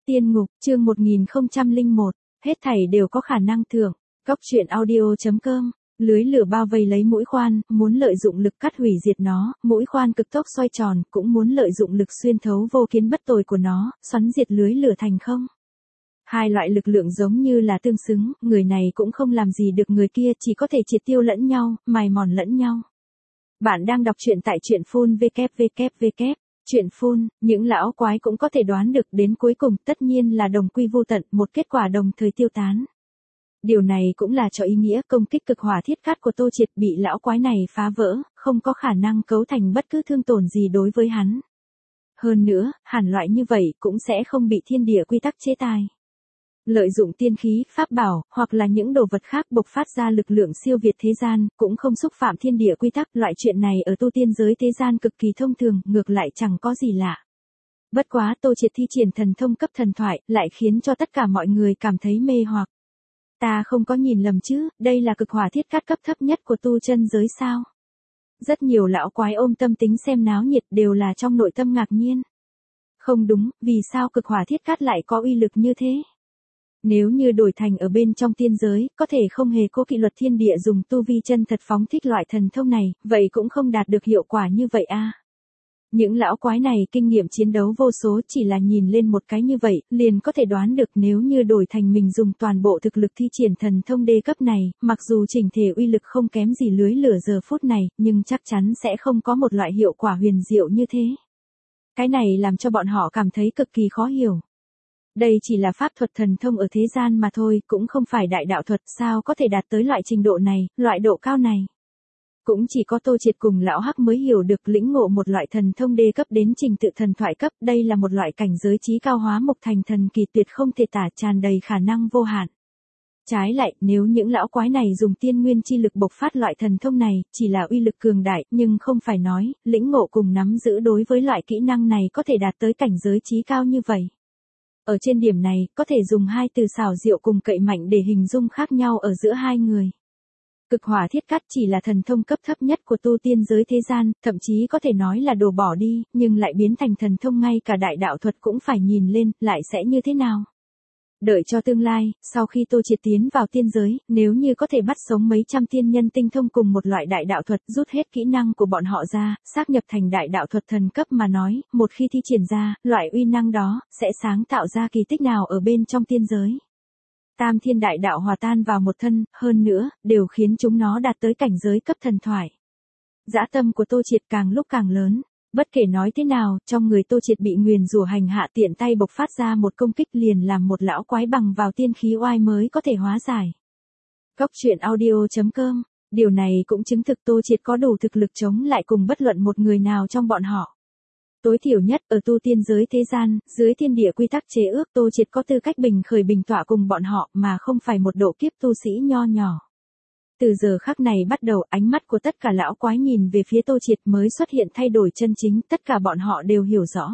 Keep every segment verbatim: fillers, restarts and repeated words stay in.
Tiên ngục, chương một nghìn không trăm lẻ một, hết thảy đều có khả năng thưởng. Góc truyện audio chấm com, lưới lửa bao vây lấy mũi khoan, muốn lợi dụng lực cắt hủy diệt nó, mũi khoan cực tốc xoay tròn, cũng muốn lợi dụng lực xuyên thấu vô kiến bất tồi của nó, xoắn diệt lưới lửa thành không. Hai loại lực lượng giống như là tương xứng, người này cũng không làm gì được người kia, chỉ có thể triệt tiêu lẫn nhau, mài mòn lẫn nhau. Bạn đang đọc truyện tại truyện phun vê kép vê kép vê kép. Chuyện phun, những lão quái cũng có thể đoán được đến cuối cùng tất nhiên là đồng quy vô tận, một kết quả đồng thời tiêu tán. Điều này cũng là cho ý nghĩa công kích cực hỏa thiết cát của Tô Triệt bị lão quái này phá vỡ, không có khả năng cấu thành bất cứ thương tổn gì đối với hắn. Hơn nữa, hàn loại như vậy cũng sẽ không bị thiên địa quy tắc chế tài. Lợi dụng tiên khí, pháp bảo, hoặc là những đồ vật khác bộc phát ra lực lượng siêu việt thế gian, cũng không xúc phạm thiên địa quy tắc, loại chuyện này ở tu tiên giới thế gian cực kỳ thông thường, ngược lại chẳng có gì lạ. Bất quá Tô Triệt thi triển thần thông cấp thần thoại, lại khiến cho tất cả mọi người cảm thấy mê hoặc. Ta không có nhìn lầm chứ, đây là cực hỏa thiết cát cấp thấp nhất của tu chân giới sao? Rất nhiều lão quái ôm tâm tính xem náo nhiệt đều là trong nội tâm ngạc nhiên. Không đúng, vì sao cực hỏa thiết cát lại có uy lực như thế? Nếu như đổi thành ở bên trong tiên giới, có thể không hề cố kỵ luật thiên địa dùng tu vi chân thật phóng thích loại thần thông này, vậy cũng không đạt được hiệu quả như vậy a. À. Những lão quái này kinh nghiệm chiến đấu vô số, chỉ là nhìn lên một cái như vậy, liền có thể đoán được nếu như đổi thành mình dùng toàn bộ thực lực thi triển thần thông đê cấp này, mặc dù chỉnh thể uy lực không kém gì lưới lửa giờ phút này, nhưng chắc chắn sẽ không có một loại hiệu quả huyền diệu như thế. Cái này làm cho bọn họ cảm thấy cực kỳ khó hiểu. Đây chỉ là pháp thuật thần thông ở thế gian mà thôi, cũng không phải đại đạo thuật, sao có thể đạt tới loại trình độ này, loại độ cao này. Cũng chỉ có Tô Triệt cùng lão Hắc mới hiểu được lĩnh ngộ một loại thần thông đê cấp đến trình tự thần thoại cấp, đây là một loại cảnh giới trí cao hóa mục thành thần kỳ tuyệt không thể tả, tràn đầy khả năng vô hạn. Trái lại, nếu những lão quái này dùng tiên nguyên chi lực bộc phát loại thần thông này, chỉ là uy lực cường đại, nhưng không phải nói, lĩnh ngộ cùng nắm giữ đối với loại kỹ năng này có thể đạt tới cảnh giới trí cao như vậy. Ở trên điểm này, có thể dùng hai từ xảo diệu cùng cậy mạnh để hình dung khác nhau ở giữa hai người. Cực hỏa thiết cát chỉ là thần thông cấp thấp nhất của tu tiên giới thế gian, thậm chí có thể nói là đồ bỏ đi, nhưng lại biến thành thần thông ngay cả đại đạo thuật cũng phải nhìn lên, lại sẽ như thế nào? Đợi cho tương lai, sau khi Tô Triệt tiến vào tiên giới, nếu như có thể bắt sống mấy trăm tiên nhân tinh thông cùng một loại đại đạo thuật, rút hết kỹ năng của bọn họ ra, xác nhập thành đại đạo thuật thần cấp mà nói, một khi thi triển ra, loại uy năng đó, sẽ sáng tạo ra kỳ tích nào ở bên trong tiên giới. Tam thiên đại đạo hòa tan vào một thân, hơn nữa, đều khiến chúng nó đạt tới cảnh giới cấp thần thoại. Dã tâm của Tô Triệt càng lúc càng lớn. Bất kể nói thế nào, trong người Tô Triệt bị nguyền rủa hành hạ tiện tay bộc phát ra một công kích liền làm một lão quái bằng vào tiên khí oai mới có thể hóa giải. Góc truyện audio chấm com, điều này cũng chứng thực Tô Triệt có đủ thực lực chống lại cùng bất luận một người nào trong bọn họ. Tối thiểu nhất ở tu tiên giới thế gian, dưới thiên địa quy tắc chế ước Tô Triệt có tư cách bình khởi bình tọa cùng bọn họ mà không phải một độ kiếp tu sĩ nho nhỏ. Từ giờ khắc này bắt đầu ánh mắt của tất cả lão quái nhìn về phía Tô Triệt mới xuất hiện thay đổi chân chính, tất cả bọn họ đều hiểu rõ.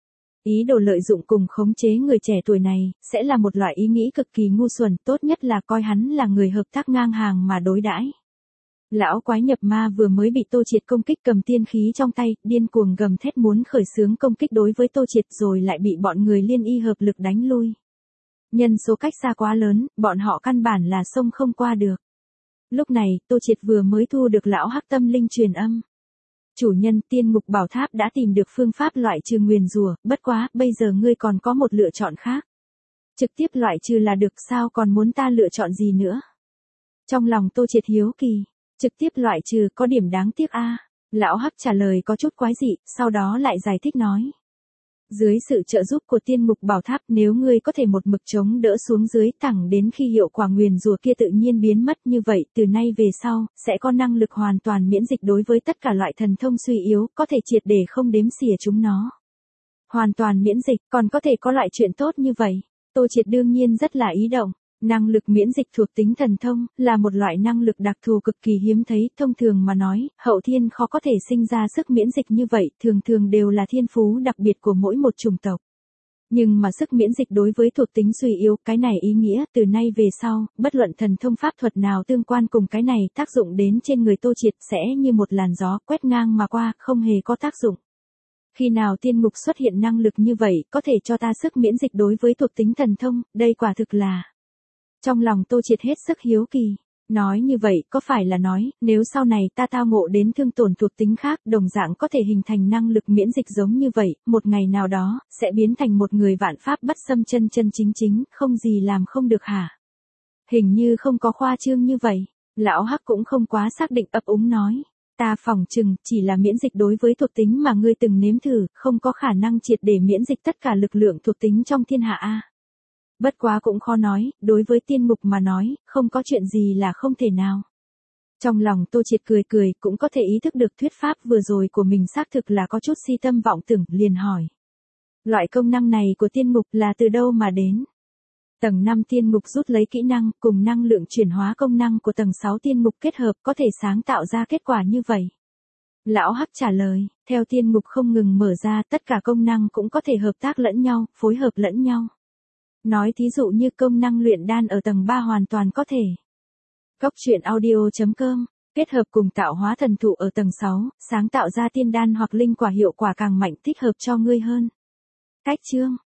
Ý đồ lợi dụng cùng khống chế người trẻ tuổi này, sẽ là một loại ý nghĩ cực kỳ ngu xuẩn, tốt nhất là coi hắn là người hợp tác ngang hàng mà đối đãi. Lão quái nhập ma vừa mới bị Tô Triệt công kích cầm tiên khí trong tay, điên cuồng gầm thét muốn khởi xướng công kích đối với Tô Triệt rồi lại bị bọn người liên y hợp lực đánh lui. Nhân số cách xa quá lớn, bọn họ căn bản là xông không qua được. Lúc này, Tô Triệt vừa mới thu được lão Hắc tâm linh truyền âm. Chủ nhân tiên ngục bảo tháp đã tìm được phương pháp loại trừ nguyền rủa, bất quá, bây giờ ngươi còn có một lựa chọn khác. Trực tiếp loại trừ là được, sao còn muốn ta lựa chọn gì nữa? Trong lòng Tô Triệt hiếu kỳ, trực tiếp loại trừ có điểm đáng tiếc a. À. Lão Hắc trả lời có chút quái dị, sau đó lại giải thích nói. Dưới sự trợ giúp của tiên ngục bảo tháp, nếu ngươi có thể một mực chống đỡ xuống dưới thẳng đến khi hiệu quả nguyền rủa kia tự nhiên biến mất, như vậy từ nay về sau, sẽ có năng lực hoàn toàn miễn dịch đối với tất cả loại thần thông suy yếu, có thể triệt để không đếm xỉa chúng nó. Hoàn toàn miễn dịch, còn có thể có loại chuyện tốt như vậy. Tô Triệt đương nhiên rất là ý động. Năng lực miễn dịch thuộc tính thần thông, là một loại năng lực đặc thù cực kỳ hiếm thấy, thông thường mà nói, hậu thiên khó có thể sinh ra sức miễn dịch như vậy, thường thường đều là thiên phú đặc biệt của mỗi một chủng tộc. Nhưng mà sức miễn dịch đối với thuộc tính suy yếu, cái này ý nghĩa, từ nay về sau, bất luận thần thông pháp thuật nào tương quan cùng cái này tác dụng đến trên người Tô Triệt sẽ như một làn gió quét ngang mà qua, không hề có tác dụng. Khi nào tiên mục xuất hiện năng lực như vậy, có thể cho ta sức miễn dịch đối với thuộc tính thần thông, đây quả thực là. Trong lòng Tô Triệt hết sức hiếu kỳ. Nói như vậy, có phải là nói, nếu sau này ta tao ngộ đến thương tổn thuộc tính khác, đồng dạng có thể hình thành năng lực miễn dịch giống như vậy, một ngày nào đó, sẽ biến thành một người vạn pháp bất xâm chân chân chính chính, không gì làm không được hả? Hình như không có khoa trương như vậy. Lão Hắc cũng không quá xác định, ấp úng nói. Ta phỏng chừng, chỉ là miễn dịch đối với thuộc tính mà ngươi từng nếm thử, không có khả năng triệt để miễn dịch tất cả lực lượng thuộc tính trong thiên hạ a. Bất quá cũng khó nói, đối với tiên mục mà nói, không có chuyện gì là không thể nào. Trong lòng Tô Triệt cười cười, cũng có thể ý thức được thuyết pháp vừa rồi của mình xác thực là có chút si tâm vọng tưởng, liền hỏi. Loại công năng này của tiên mục là từ đâu mà đến? Tầng năm tiên mục rút lấy kỹ năng, cùng năng lượng chuyển hóa công năng của tầng sáu tiên mục kết hợp có thể sáng tạo ra kết quả như vậy. Lão Hắc trả lời, theo tiên mục không ngừng mở ra, tất cả công năng cũng có thể hợp tác lẫn nhau, phối hợp lẫn nhau. Nói thí dụ như công năng luyện đan ở tầng ba hoàn toàn có thể. Cốc truyện audio chấm com, kết hợp cùng tạo hóa thần thụ ở tầng sáu, sáng tạo ra tiên đan hoặc linh quả hiệu quả càng mạnh, thích hợp cho ngươi hơn. Cách chương